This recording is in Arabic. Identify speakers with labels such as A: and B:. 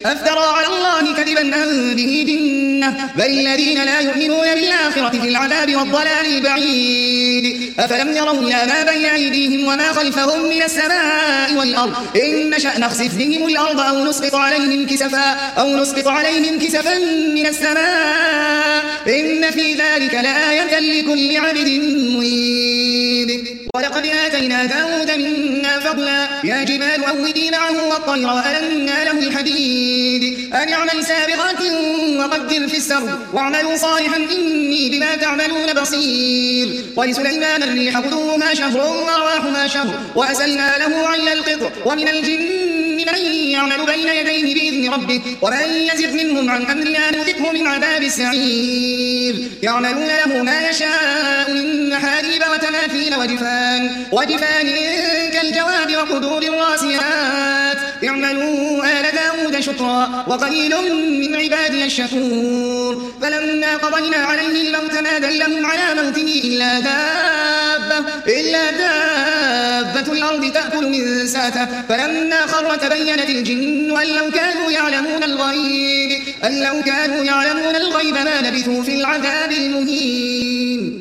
A: أفترى على الله كذبا أم به جنة بل الذين لا يؤمنون بالآخرة في العذاب والضلال البعيد أفلم يروا إلى ما بين أيديهم وما خلفهم من السماء والأرض إن نشأ نخسف بهم الأرض أو نسقط عليهم كسفا من السماء إن في ذلك لآية لكل عبد منيب ولقد آتينا داود منا فضلا يا جبال أوبي معه والطير وألنا له الحديد أن اعمل سابغات وقدر في السرد واعملوا صالحا إني بما تعملون بصير ولسليمان الريح غدوها شهر ورواحها شهر وأسلنا له عين القطر ومن الجن من يعمل بين يديه بإذن ربه ومن يزغ منهم عن أمرنا نذقه من عذاب السعير يعملون له ما يشاء من محاريب وتماثيل وجفان كالجواب وقدور الراسيات اعملوا آل داود شكرا وقليل من عبادي الشكور فلما قضينا عليه الموت ما دلهم على موته إلا دابة الأرض تأكل من ساته فلما خر تبينت الجن أن لو كانوا يعلمون الغيب ما لبثوا في العذاب المهين.